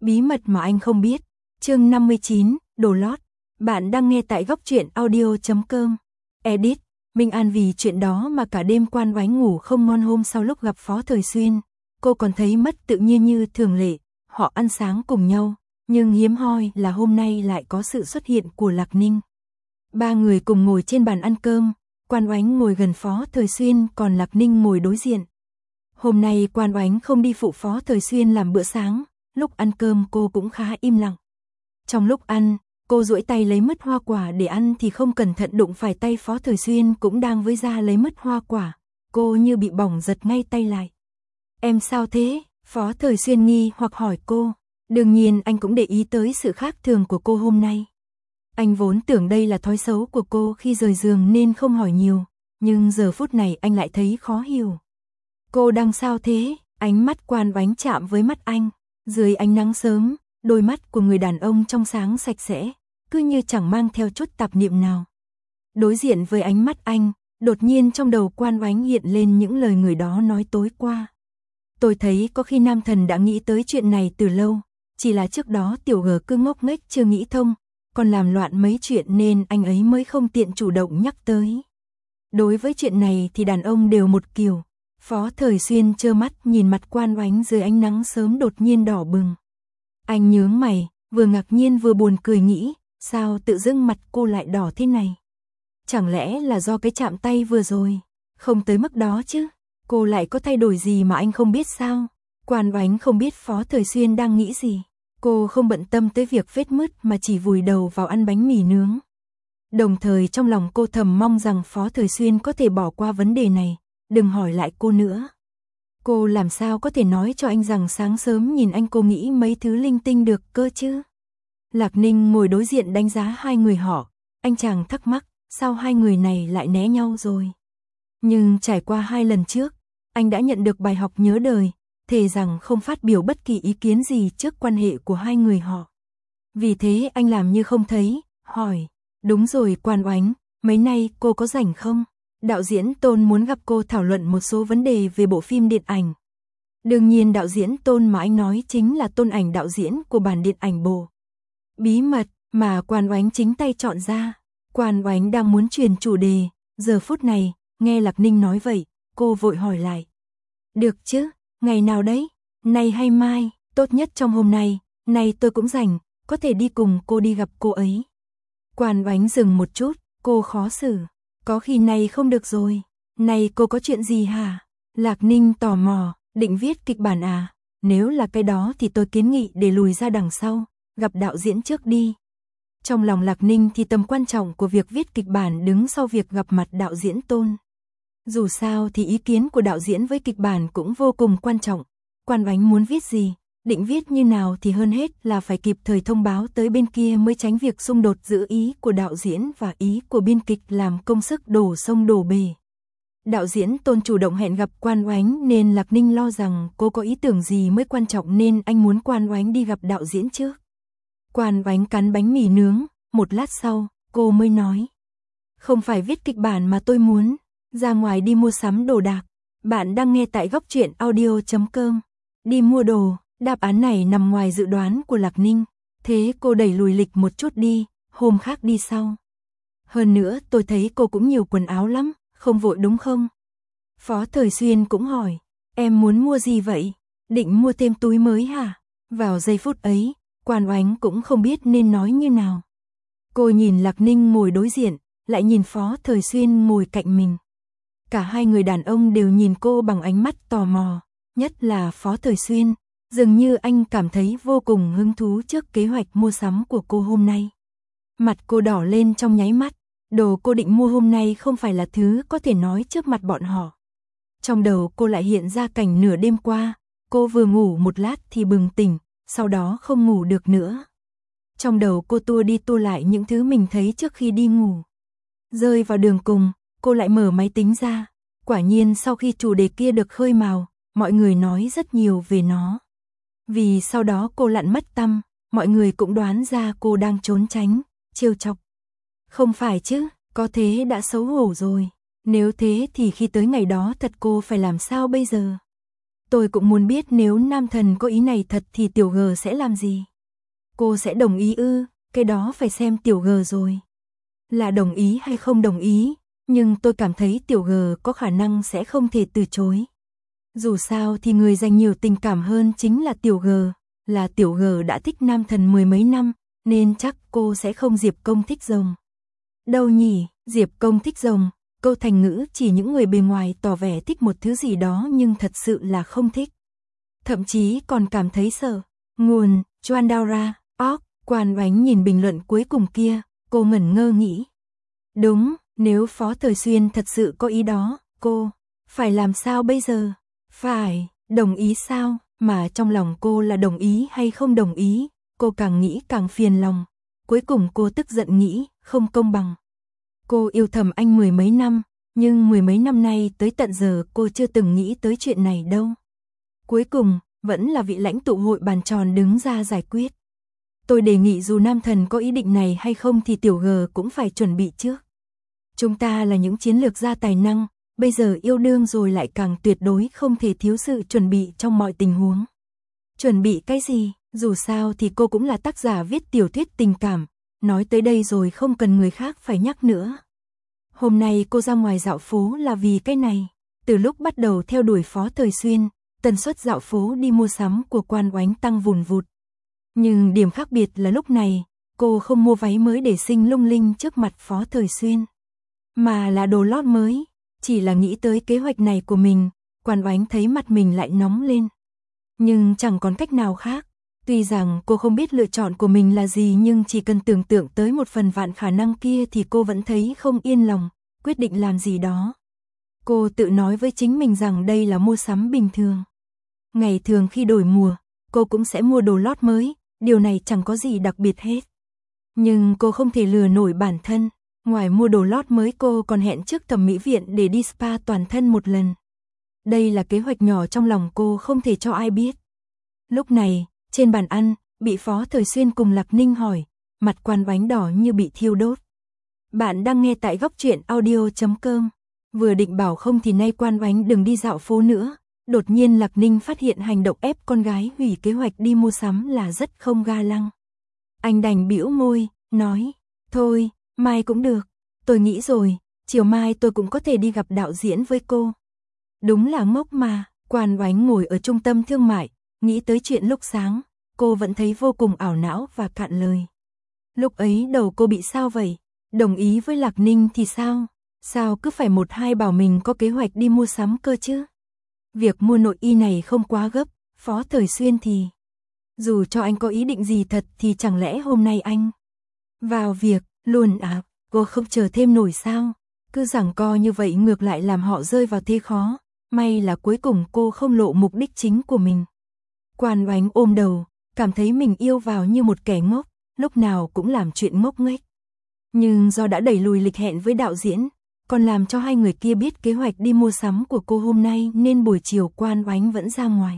Bí mật mà anh không biết. Chương 59, đồ lót. Bạn đang nghe tại góc truyện audio.com. Edit. Minh An vì chuyện đó mà cả đêm Quan Oánh ngủ không ngon. Hôm sau lúc gặp Phó Thời Xuyên, cô còn thấy mất tự nhiên như thường lệ. Họ ăn sáng cùng nhau, nhưng hiếm hoi là hôm nay lại có sự xuất hiện của Lạc Ninh. Ba người cùng ngồi trên bàn ăn cơm, Quan Oánh ngồi gần Phó Thời Xuyên, còn Lạc Ninh ngồi đối diện. Hôm nay Quan Oánh không đi phụ Phó Thời Xuyên làm bữa sáng, lúc ăn cơm cô cũng khá im lặng. Trong lúc ăn, cô duỗi tay lấy mứt hoa quả để ăn thì không cẩn thận đụng phải tay Phó Thời Xuyên cũng đang với ra lấy mứt hoa quả. Cô như bị bỏng giật ngay tay lại. Em sao thế? Phó Thời Xuyên nghi hoặc hỏi cô. Đương nhiên anh cũng để ý tới sự khác thường của cô hôm nay. Anh vốn tưởng đây là thói xấu của cô khi rời giường nên không hỏi nhiều, nhưng giờ phút này anh lại thấy khó hiểu. Cô đang sao thế? Ánh mắt Quan Oánh chạm với mắt anh. Dưới ánh nắng sớm, đôi mắt của người đàn ông trong sáng sạch sẽ, cứ như chẳng mang theo chút tạp niệm nào. Đối diện với ánh mắt anh, đột nhiên trong đầu Quan Oánh hiện lên những lời người đó nói tối qua. Tôi thấy có khi nam thần đã nghĩ tới chuyện này từ lâu, chỉ là trước đó tiểu gờ cứ ngốc nghếch chưa nghĩ thông, còn làm loạn mấy chuyện nên anh ấy mới không tiện chủ động nhắc tới. Đối với chuyện này thì đàn ông đều một kiểu. Phó Thời Xuyên trơ mắt nhìn mặt Quan Oánh dưới ánh nắng sớm đột nhiên đỏ bừng. Anh nhướng mày, vừa ngạc nhiên vừa buồn cười nghĩ, sao tự dưng mặt cô lại đỏ thế này? Chẳng lẽ là do cái chạm tay vừa rồi? Không tới mức đó chứ, cô lại có thay đổi gì mà anh không biết sao? Quan Oánh không biết Phó Thời Xuyên đang nghĩ gì. Cô không bận tâm tới việc vết mứt mà chỉ vùi đầu vào ăn bánh mì nướng. Đồng thời trong lòng cô thầm mong rằng Phó Thời Xuyên có thể bỏ qua vấn đề này, đừng hỏi lại cô nữa. Cô làm sao có thể nói cho anh rằng sáng sớm nhìn anh cô nghĩ mấy thứ linh tinh được cơ chứ? Lạc Ninh ngồi đối diện đánh giá hai người họ, anh chàng thắc mắc, sao hai người này lại né nhau rồi? Nhưng trải qua hai lần trước, anh đã nhận được bài học nhớ đời, thề rằng không phát biểu bất kỳ ý kiến gì trước quan hệ của hai người họ. Vì thế anh làm như không thấy, hỏi, đúng rồi Quan Oánh, mấy nay cô có rảnh không? Đạo diễn Tôn muốn gặp cô thảo luận một số vấn đề về bộ phim điện ảnh. Đương nhiên đạo diễn Tôn mà anh nói chính là Tôn Ảnh, đạo diễn của bản điện ảnh bộ Bí mật mà Quan Oánh chính tay chọn ra. Quan Oánh đang muốn chuyển chủ đề, giờ phút này, nghe Lạc Ninh nói vậy, cô vội hỏi lại. Được chứ, ngày nào đấy? Nay hay mai? Tốt nhất trong hôm nay, nay tôi cũng rảnh, có thể đi cùng cô đi gặp cô ấy. Quan Oánh dừng một chút, cô khó xử. Có khi này không được rồi. Này cô có chuyện gì hả? Lạc Ninh tò mò, định viết kịch bản à? Nếu là cái đó thì tôi kiến nghị để lùi ra đằng sau, gặp đạo diễn trước đi. Trong lòng Lạc Ninh thì tầm quan trọng của việc viết kịch bản đứng sau việc gặp mặt đạo diễn Tôn. Dù sao thì ý kiến của đạo diễn với kịch bản cũng vô cùng quan trọng. Quan Oánh muốn viết gì, định viết như nào thì hơn hết là phải kịp thời thông báo tới bên kia mới tránh việc xung đột giữa ý của đạo diễn và ý của biên kịch làm công sức đổ sông đổ bể. Đạo diễn Tôn chủ động hẹn gặp Quan Oánh nên Lạc Ninh lo rằng cô có ý tưởng gì mới quan trọng nên anh muốn Quan Oánh đi gặp đạo diễn trước. Quan Oánh cắn bánh mì nướng, một lát sau, cô mới nói. Không phải viết kịch bản mà tôi muốn, ra ngoài đi mua sắm đồ đạc. Bạn đang nghe tại góc truyện audio.com. Đi mua đồ, đáp án này nằm ngoài dự đoán của Lạc Ninh. Thế cô đẩy lùi lịch một chút đi, hôm khác đi sau. Hơn nữa tôi thấy cô cũng nhiều quần áo lắm, không vội đúng không? Phó Thời Xuyên cũng hỏi, em muốn mua gì vậy? Định mua thêm túi mới hả? Vào giây phút ấy, Quan Oánh cũng không biết nên nói như nào. Cô nhìn Lạc Ninh ngồi đối diện, lại nhìn Phó Thời Xuyên ngồi cạnh mình. Cả hai người đàn ông đều nhìn cô bằng ánh mắt tò mò, nhất là Phó Thời Xuyên, dường như anh cảm thấy vô cùng hứng thú trước kế hoạch mua sắm của cô hôm nay. Mặt cô đỏ lên trong nháy mắt, đồ cô định mua hôm nay không phải là thứ có thể nói trước mặt bọn họ. Trong đầu cô lại hiện ra cảnh nửa đêm qua, cô vừa ngủ một lát thì bừng tỉnh, sau đó không ngủ được nữa. Trong đầu cô tua đi tua lại những thứ mình thấy trước khi đi ngủ. Rơi vào đường cùng, cô lại mở máy tính ra. Quả nhiên sau khi chủ đề kia được khơi mào, mọi người nói rất nhiều về nó. Vì sau đó cô lặn mất tăm, mọi người cũng đoán ra cô đang trốn tránh, trêu chọc. Không phải chứ, có thế đã xấu hổ rồi. Nếu thế thì khi tới ngày đó thật cô phải làm sao bây giờ? Tôi cũng muốn biết nếu nam thần có ý này thật thì Tiểu G sẽ làm gì. Cô sẽ đồng ý ư? Cái đó phải xem Tiểu G rồi. Là đồng ý hay không đồng ý, nhưng tôi cảm thấy Tiểu G có khả năng sẽ không thể từ chối. Dù sao thì người dành nhiều tình cảm hơn chính là Tiểu G, là Tiểu G đã thích nam thần mười mấy năm, nên chắc cô sẽ không Diệp Công thích rồng. Đâu nhỉ, Diệp Công thích rồng, câu thành ngữ chỉ những người bề ngoài tỏ vẻ thích một thứ gì đó nhưng thật sự là không thích. Thậm chí còn cảm thấy sợ. Nguồn, Chuandara, Quan Oánh nhìn bình luận cuối cùng kia, cô ngẩn ngơ nghĩ. Đúng, nếu Phó Thời Xuyên thật sự có ý đó, cô phải làm sao bây giờ? Phải, đồng ý sao? Mà trong lòng cô là đồng ý hay không đồng ý, cô càng nghĩ càng phiền lòng. Cuối cùng cô tức giận nghĩ, không công bằng. Cô yêu thầm anh mười mấy năm, nhưng mười mấy năm nay tới tận giờ cô chưa từng nghĩ tới chuyện này đâu. Cuối cùng, vẫn là vị lãnh tụ hội bàn tròn đứng ra giải quyết. Tôi đề nghị dù nam thần có ý định này hay không thì Tiểu G cũng phải chuẩn bị trước. Chúng ta là những chiến lược gia tài năng, bây giờ yêu đương rồi lại càng tuyệt đối không thể thiếu sự chuẩn bị trong mọi tình huống. Chuẩn bị cái gì? Dù sao thì cô cũng là tác giả viết tiểu thuyết tình cảm, nói tới đây rồi không cần người khác phải nhắc nữa. Hôm nay cô ra ngoài dạo phố là vì cái này. Từ lúc bắt đầu theo đuổi Phó Thời Xuyên, tần suất dạo phố đi mua sắm của Quan Oánh tăng vùn vụt. Nhưng điểm khác biệt là lúc này, cô không mua váy mới để xinh lung linh trước mặt Phó Thời Xuyên, mà là đồ lót mới. Chỉ là nghĩ tới kế hoạch này của mình, Quan Oánh thấy mặt mình lại nóng lên. Nhưng chẳng còn cách nào khác. Tuy rằng cô không biết lựa chọn của mình là gì nhưng chỉ cần tưởng tượng tới một phần vạn khả năng kia thì cô vẫn thấy không yên lòng, quyết định làm gì đó. Cô tự nói với chính mình rằng đây là mua sắm bình thường. Ngày thường khi đổi mùa, cô cũng sẽ mua đồ lót mới, điều này chẳng có gì đặc biệt hết. Nhưng cô không thể lừa nổi bản thân, ngoài mua đồ lót mới cô còn hẹn trước thẩm mỹ viện để đi spa toàn thân một lần. Đây là kế hoạch nhỏ trong lòng cô không thể cho ai biết. Lúc này, trên bàn ăn, bị Phó Thời Xuyên cùng Lạc Ninh hỏi, mặt Quan Oánh đỏ như bị thiêu đốt. Bạn đang nghe tại góc truyện audio.com. Vừa định bảo không thì nay Quan Oánh đừng đi dạo phố nữa. Đột nhiên Lạc Ninh phát hiện hành động ép con gái hủy kế hoạch đi mua sắm là rất không ga lăng. Anh đành bĩu môi, nói, thôi, mai cũng được. Tôi nghĩ rồi, chiều mai tôi cũng có thể đi gặp đạo diễn với cô. Đúng là ngốc mà. Quan Oánh ngồi ở trung tâm thương mại, nghĩ tới chuyện lúc sáng, cô vẫn thấy vô cùng ảo não và cạn lời. Lúc ấy đầu cô bị sao vậy? Đồng ý với Lạc Ninh thì sao? Sao cứ phải một hai bảo mình có kế hoạch đi mua sắm cơ chứ? Việc mua nội y này không quá gấp, Phó Thời Xuyên thì... Dù cho anh có ý định gì thật thì chẳng lẽ hôm nay anh... Vào việc, luôn à, cô không chờ thêm nổi sao? Cứ giằng co như vậy ngược lại làm họ rơi vào thế khó. May là cuối cùng cô không lộ mục đích chính của mình. Quan Oánh ôm đầu, cảm thấy mình yêu vào như một kẻ ngốc, lúc nào cũng làm chuyện ngốc nghếch. Nhưng do đã đẩy lùi lịch hẹn với đạo diễn, còn làm cho hai người kia biết kế hoạch đi mua sắm của cô hôm nay nên buổi chiều Quan Oánh vẫn ra ngoài.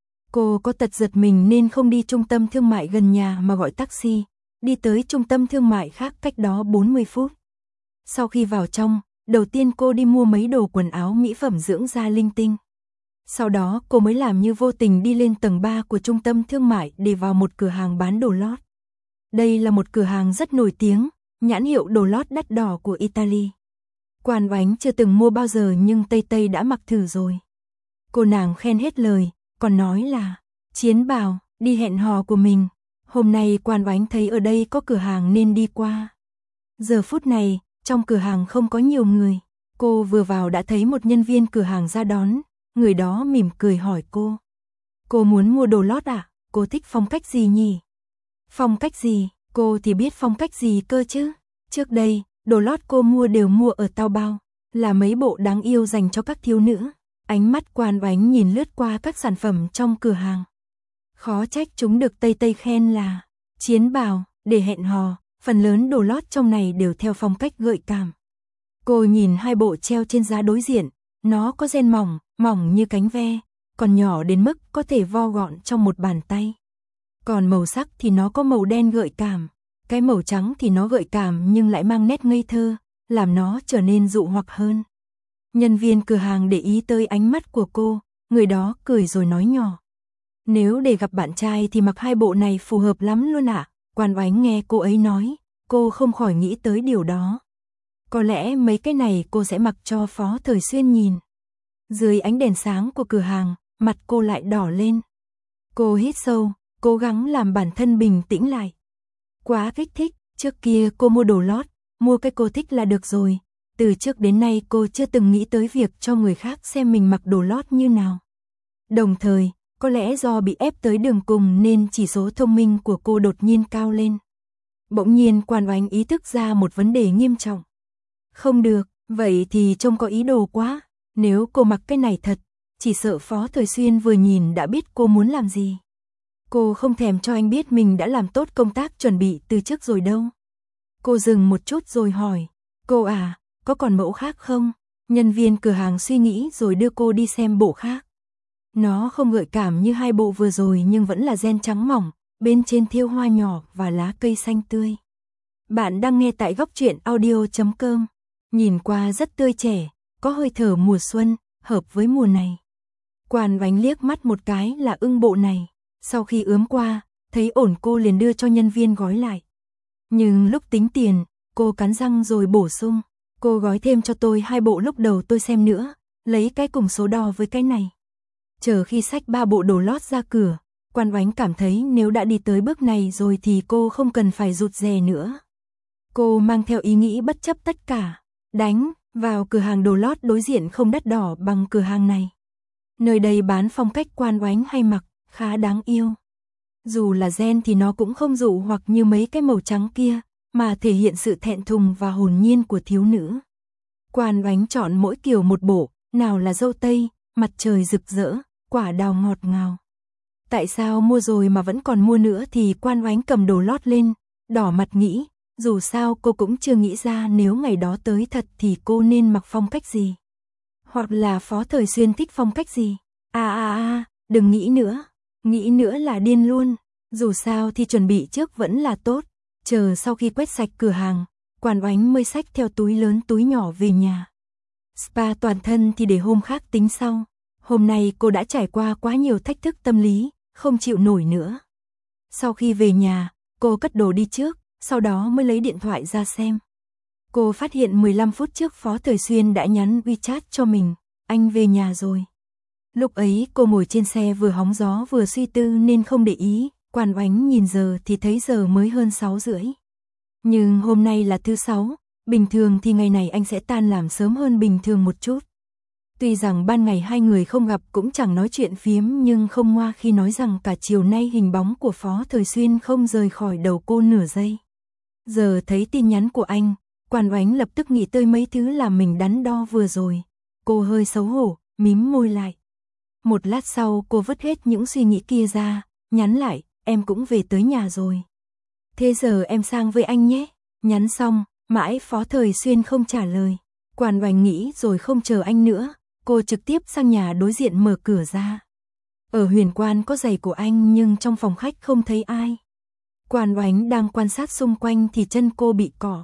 Cô có tật giật mình nên không đi trung tâm thương mại gần nhà mà gọi taxi, đi tới trung tâm thương mại khác cách đó 40 phút. Sau khi vào trong, đầu tiên cô đi mua mấy đồ quần áo mỹ phẩm dưỡng da linh tinh. Sau đó cô mới làm như vô tình đi lên tầng 3 của trung tâm thương mại để vào một cửa hàng bán đồ lót. Đây là một cửa hàng rất nổi tiếng, nhãn hiệu đồ lót đắt đỏ của Italy. Quan Oánh chưa từng mua bao giờ nhưng Tây Tây đã mặc thử rồi. Cô nàng khen hết lời, còn nói là chiến bào, đi hẹn hò của mình. Hôm nay Quan Oánh thấy ở đây có cửa hàng nên đi qua. Giờ phút này, trong cửa hàng không có nhiều người. Cô vừa vào đã thấy một nhân viên cửa hàng ra đón. Người đó mỉm cười hỏi cô. Cô muốn mua đồ lót à? Cô thích phong cách gì nhỉ? Phong cách gì? Cô thì biết phong cách gì cơ chứ? Trước đây, đồ lót cô mua đều mua ở Taobao, là mấy bộ đáng yêu dành cho các thiếu nữ. Ánh mắt Quan Oánh nhìn lướt qua các sản phẩm trong cửa hàng. Khó trách chúng được Tây Tây khen là chiến bào, để hẹn hò, phần lớn đồ lót trong này đều theo phong cách gợi cảm. Cô nhìn hai bộ treo trên giá đối diện, nó có ren mỏng, mỏng như cánh ve, còn nhỏ đến mức có thể vo gọn trong một bàn tay. Còn màu sắc thì nó có màu đen gợi cảm, cái màu trắng thì nó gợi cảm nhưng lại mang nét ngây thơ, làm nó trở nên dụ hoặc hơn. Nhân viên cửa hàng để ý tới ánh mắt của cô, người đó cười rồi nói nhỏ. Nếu để gặp bạn trai thì mặc hai bộ này phù hợp lắm luôn ạ. Quan Oánh nghe cô ấy nói, cô không khỏi nghĩ tới điều đó. Có lẽ mấy cái này cô sẽ mặc cho Phó Thời Xuyên nhìn. Dưới ánh đèn sáng của cửa hàng, mặt cô lại đỏ lên. Cô hít sâu, cố gắng làm bản thân bình tĩnh lại. Quá kích thích, trước kia cô mua đồ lót, mua cái cô thích là được rồi. Từ trước đến nay cô chưa từng nghĩ tới việc cho người khác xem mình mặc đồ lót như nào. Đồng thời, có lẽ do bị ép tới đường cùng nên chỉ số thông minh của cô đột nhiên cao lên. Bỗng nhiên Quan Oánh ý thức ra một vấn đề nghiêm trọng. Không được, vậy thì trông có ý đồ quá. Nếu cô mặc cái này thật, chỉ sợ Phó Thời Xuyên vừa nhìn đã biết cô muốn làm gì. Cô không thèm cho anh biết mình đã làm tốt công tác chuẩn bị từ trước rồi đâu. Cô dừng một chút rồi hỏi, cô à, có còn mẫu khác không? Nhân viên cửa hàng suy nghĩ rồi đưa cô đi xem bộ khác. Nó không gợi cảm như hai bộ vừa rồi nhưng vẫn là ren trắng mỏng, bên trên thêu hoa nhỏ và lá cây xanh tươi. Bạn đang nghe tại Góc Truyện Audio.com. Nhìn qua rất tươi trẻ, có hơi thở mùa xuân, hợp với mùa này. Quan Oánh liếc mắt một cái là ưng bộ này. Sau khi ướm qua, thấy ổn cô liền đưa cho nhân viên gói lại. Nhưng lúc tính tiền, cô cắn răng rồi bổ sung. Cô gói thêm cho tôi hai bộ lúc đầu tôi xem nữa, lấy cái cùng số đo với cái này. Chờ khi xách ba bộ đồ lót ra cửa, Quan Oánh cảm thấy nếu đã đi tới bước này rồi thì cô không cần phải rụt rè nữa. Cô mang theo ý nghĩ bất chấp tất cả, đánh vào cửa hàng đồ lót đối diện không đắt đỏ bằng cửa hàng này. Nơi đây bán phong cách Quan Oánh hay mặc, khá đáng yêu. Dù là ren thì nó cũng không dụ hoặc như mấy cái màu trắng kia, mà thể hiện sự thẹn thùng và hồn nhiên của thiếu nữ. Quan Oánh chọn mỗi kiểu một bộ, nào là dâu tây, mặt trời rực rỡ, quả đào ngọt ngào. Tại sao mua rồi mà vẫn còn mua nữa thì Quan Oánh cầm đồ lót lên, đỏ mặt nghĩ, dù sao cô cũng chưa nghĩ ra nếu ngày đó tới thật thì cô nên mặc phong cách gì. Hoặc là Phó Thời Xuyên thích phong cách gì. Đừng nghĩ nữa là điên luôn. Dù sao thì chuẩn bị trước vẫn là tốt. Chờ sau khi quét sạch cửa hàng, Quan Oánh mới xách theo túi lớn túi nhỏ về nhà. Spa toàn thân thì để hôm khác tính sau. Hôm nay cô đã trải qua quá nhiều thách thức tâm lý, không chịu nổi nữa. Sau khi về nhà, cô cất đồ đi trước, sau đó mới lấy điện thoại ra xem. Cô phát hiện 15 phút trước Phó Thời Xuyên đã nhắn WeChat cho mình, anh về nhà rồi. Lúc ấy cô ngồi trên xe vừa hóng gió vừa suy tư nên không để ý, Quan Oánh nhìn giờ thì thấy giờ mới hơn 6:30. Nhưng hôm nay là thứ 6, bình thường thì ngày này anh sẽ tan làm sớm hơn bình thường một chút. Tuy rằng ban ngày hai người không gặp cũng chẳng nói chuyện phiếm nhưng không ngoa khi nói rằng cả chiều nay hình bóng của Phó Thời Xuyên không rời khỏi đầu cô nửa giây. Giờ thấy tin nhắn của anh, Quan Oánh lập tức nghĩ tới mấy thứ làm mình đắn đo vừa rồi. Cô hơi xấu hổ, mím môi lại. Một lát sau cô vứt hết những suy nghĩ kia ra, nhắn lại, em cũng về tới nhà rồi. Thế giờ em sang với anh nhé. Nhắn xong, mãi Phó Thời Xuyên không trả lời. Quan Oánh nghĩ rồi không chờ anh nữa, cô trực tiếp sang nhà đối diện mở cửa ra. Ở Huyền Quan có giày của anh nhưng trong phòng khách không thấy ai. Quan Oánh đang quan sát xung quanh thì chân cô bị cỏ.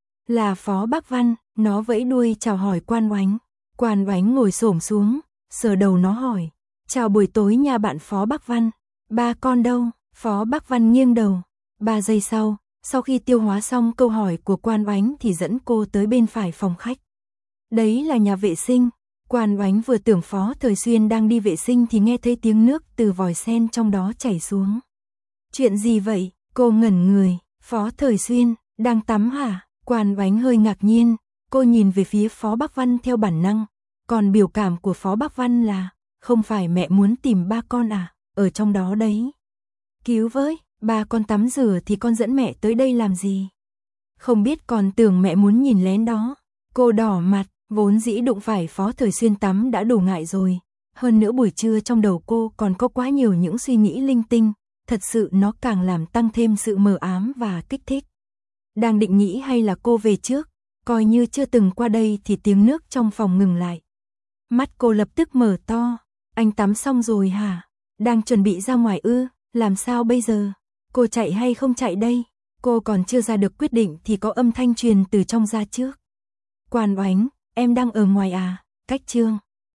Là Phó Bác Văn, nó vẫy đuôi chào hỏi Quan Oánh. Quan Oánh ngồi xổm xuống, sờ đầu nó hỏi, chào buổi tối nhà bạn Phó Bác Văn, ba con đâu? Phó Bác Văn nghiêng đầu. 3 giây sau khi tiêu hóa xong câu hỏi của Quan Oánh thì dẫn cô tới bên phải phòng khách. Đấy là nhà vệ sinh. Quan Oánh vừa tưởng Phó Thời Xuyên đang đi vệ sinh thì nghe thấy tiếng nước từ vòi sen trong đó chảy xuống. Chuyện gì vậy? Cô ngẩn người. Phó Thời Xuyên, đang tắm hả? Quan Oánh hơi ngạc nhiên, cô nhìn về phía Phó Bác Văn theo bản năng. Còn biểu cảm của Phó Bác Văn là, không phải mẹ muốn tìm ba con à, ở trong đó đấy. Cứu với, ba con tắm rửa thì con dẫn mẹ tới đây làm gì? Không biết còn tưởng mẹ muốn nhìn lén đó. Cô đỏ mặt, vốn dĩ đụng phải Phó Thời Xuyên tắm đã đủ ngại rồi. Hơn nữa buổi trưa trong đầu cô còn có quá nhiều những suy nghĩ linh tinh, thật sự nó càng làm tăng thêm sự mờ ám và kích thích. Đang định nghĩ hay là cô về trước, coi như chưa từng qua đây thì tiếng nước trong phòng ngừng lại. Mắt cô lập tức mở to, anh tắm xong rồi hả? Đang chuẩn bị ra ngoài ư, làm sao bây giờ? Cô chạy hay không chạy đây? Cô còn chưa ra được quyết định thì có âm thanh truyền từ trong ra trước. Quan Oánh, em đang ở ngoài à? Cách chương